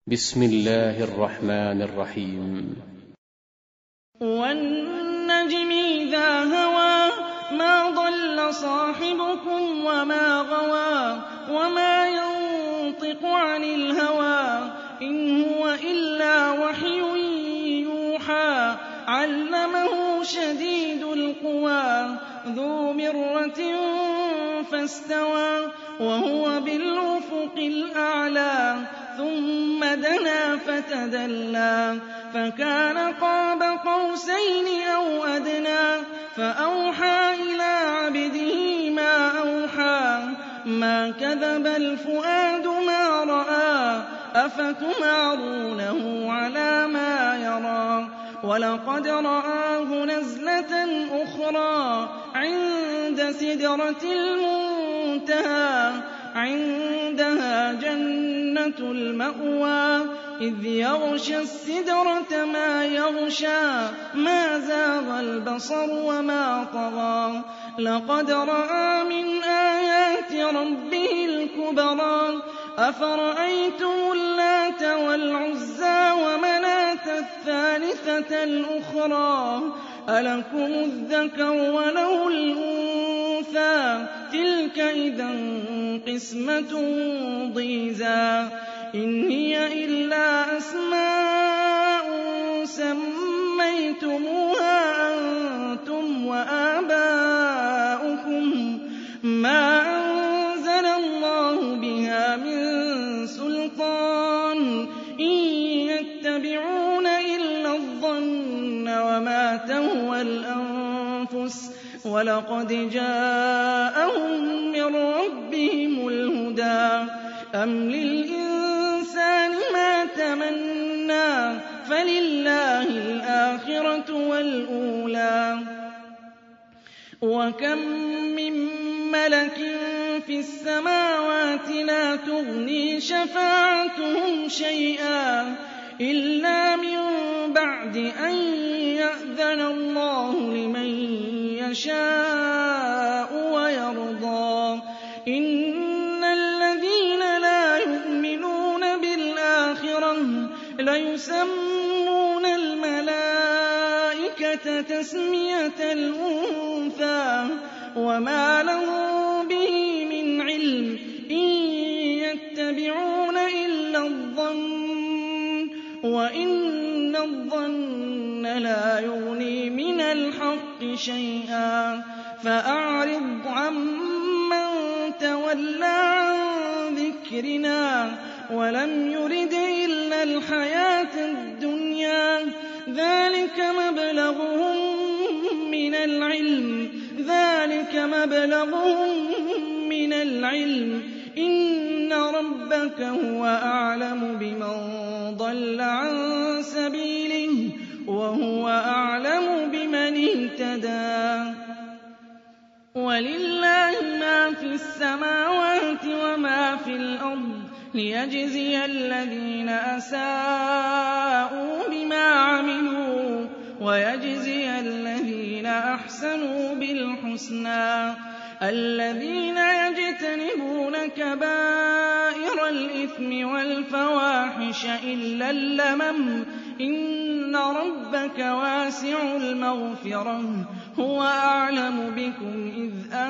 بسم الله الرحمن الرحيم. وَالنَّجْمِ إِذَا هَوَىٰ مَا ضَلَّ صَاحِبُكُمْ وَمَا غَوَىٰ وَمَا يَنطِقُ عَنِ الْهَوَىٰ إِنْ هُوَ إِلَّا وَحْيٌ يُوحَىٰ عَلَّمَهُ شَدِيدُ الْقُوَىٰ ذُو مِرَّةٍ فَاسْتَوَىٰ وَهُوَ بِالْأُفُقِ الْأَعْلَىٰ ثُمَّ دَنَا فَتَدَلَّىٰ فَكَانَ قَابَ قَوْسَيْنِ أَوْ أَدْنَىٰ فَأَوْحَىٰ إِلَىٰ عَبْدِهِ مَا أَوْحَىٰ مَا كَذَبَ الْفُؤَادُ مَا رَأَىٰ أَفَتُمَارُونَهُ عَلَىٰ مَا يَرَىٰ وَلَقَدْ رَآهُ نَزْلَةً أُخْرَىٰ عِندَ سِدْرَةِ الْمُنتَهَىٰ عِندَهَا جَنَّةُ الْمَأْوَىٰ إِذْ يَغْشَى السِّدْرَةَ مَا يَغْشَىٰ مَا زَاغَ الْبَصَرُ وَمَا طَغَىٰ لَقَدْ رَأَىٰ مِنْ آيَاتِ رَبِّهِ الْكُبْرَىٰ أَفَرَأَيْتُمُ اللَّاتَ وَالْعُزَّىٰ وَمَنَاةَ الثَّالِثَةَ الْأُخْرَىٰ أَلَكُمُ الذَّكَرُ وَلَهُ الْأُنثَىٰ تِلْكَ إِذًا قِسْمَةٌ ضِيزَىٰ إِنْ هِيَ إِلَّا أَسْمَاءٌ سَمَّيْتُمُوهَا أَنتُمْ وَآبَاؤُكُم مَّا أَنزَلَ اللَّهُ بِهَا مِن سُلْطَانٍ إِن يَتَّبِعُونَ إِلَّا الظَّنَّ وَمَا تَهْوَى الْأَنفُسُ وَلَقَدْ جَاءَهُم مِّن رَّبِّهِمُ الْهُدَىٰ أَمْ لِلْإِنسَانِ مَا تَمَنَّىٰ فَلِلَّهِ الْآخِرَةُ وَالْأُولَىٰ وَكَم مِّن مَّلَكٍ فِي السَّمَاوَاتِ لَا تُغْنِي شَفَاعَتُهُمْ شَيْئًا إِلَّا مِن بَعْدِ أَن يَأْذَنَ اللَّهُ لِمَن يَشَاءُ وَيَرْضَىٰ إِنَّ الَّذِينَ لَا يُؤْمِنُونَ بِالْآخِرَةِ لَيُسَمُّونَ الْمَلَائِكَةَ تَسْمِيَةَ الْأُنثَىٰ وَمَا لَهُم بِهِ مِنْ عِلْمٍ إِن يَتَّبِعُونَ إِلَّا الظَّنَّ وَإِنَّ الظَّنَّ لَا يُغْنِي مِنَ الْحَقِّ شَيْئًا فَأَعْرِضْ عَمَّن تَوَلَّىٰ عَن ذِكْرِنَا وَلَمْ يُرِدْ إِلَّا الْحَيَاةَ الدُّنْيَا ذَٰلِكَ مَبْلَغُهُم مِّنَ الْعِلْمِ إِنَّ رَبَّكَ هُوَ أَعْلَمُ بِمَن ضَلَّ عَن سَبِيلِهِ وَهُوَ أَعْلَمُ بِمَنِ اهْتَدَىٰ وَلِلَّهِ مَا فِي السَّمَاوَاتِ وَمَا فِي الْأَرْضِ لِيَجْزِيَ الَّذِينَ أَسَاءُوا بِمَا عَمِلُوا وَيَجْزِيَ الَّذِينَ أَحْسَنُوا بِالْحُسْنَىٰ الَّذِينَ يَجْتَنِبُونَ كَبَائِرَ الْإِثْمِ وَالْفَوَاحِشَ إِلَّا اللَّمَمَ إِنَّ رَبَّكَ وَاسِعُ الْمَغْفِرَةِ هُوَ أَعْلَمُ بِكُمْ إِذْ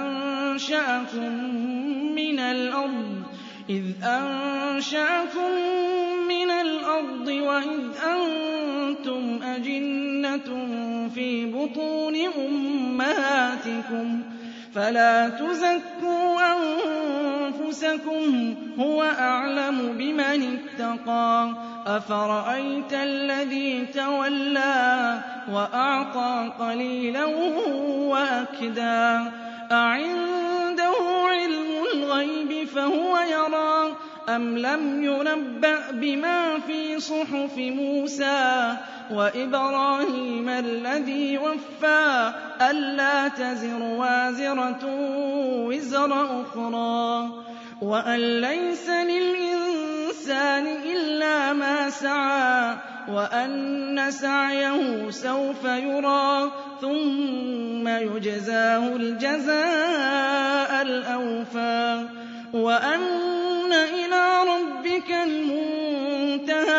أَنشَأَكُم مِّنَ الْأَرْضِ وَإِذْ أَنتُمْ أَجِنَّةٌ فِي بُطُونِ أُمَّهَاتِكُمْ فَلَا تُزَكُّوا أَنفُسَكُمْ هُوَ أَعْلَمُ بِمَنِ اتَّقَىٰ أَفَرَأَيْتَ الَّذِي تَوَلَّىٰ وَأَعْطَىٰ قَلِيلًا وَأَكْدَىٰ أَعِندَهُ عِلْمُ الْغَيْبِ فَهُوَ يَرَىٰ أَمْ لَمْ يُنَبَّأْ بِمَا فِي صُحُفِ مُوسَىٰ وَإِبْرَاهِيمَ الَّذِي وَفَّىٰ أَلَّا تَزِرُ وَازِرَةٌ وِزْرَ أُخْرَىٰ وَأَن لَّيْسَ لِلْإِنسَانِ إِلَّا مَا سَعَىٰ وَأَنَّ سَعْيَهُ سَوْفَ يُرَىٰ ثُمَّ يُجْزَاهُ الْجَزَاءَ الْأَوْفَىٰ وَأَنَّ إِلَىٰ رَبِّكَ الْمُنتَهَىٰ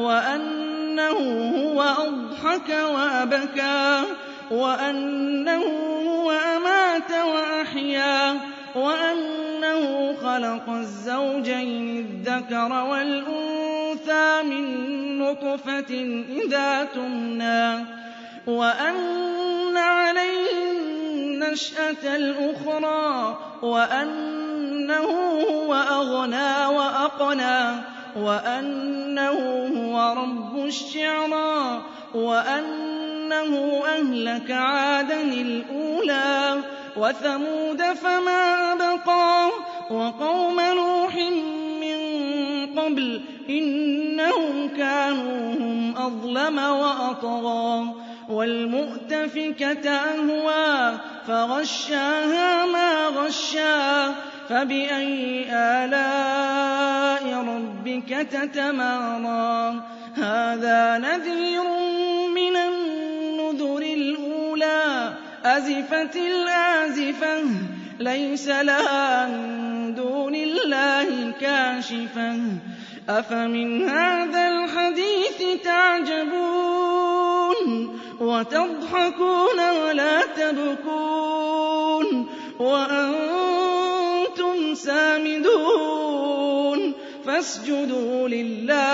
وأنه هو أضحك وأبكى وأنه هو أمات وأحيا وأنه خلق الزوجين الذكر والأنثى من نطفة إذا تمنى وأن عليه النشأة الأخرى وأنه هو أغنى وأقنى وأنه هو رب الشعرى وأنه أهلك عادا الأولى وثمود فما أبقى وقوم نوح من قبل إنهم كانوا هم أظلم وأطغى والمؤتفكة أهوى فغشاها ما غشا فبأي آلاء ربك تتمارى هذا نذير من النذر الأولى أزفت الآزفة ليس لها من دون الله كاشفة أفمن هذا الحديث تعجبون وتضحكون ولا تبكون وأنتم سامدون فاسجدوا لله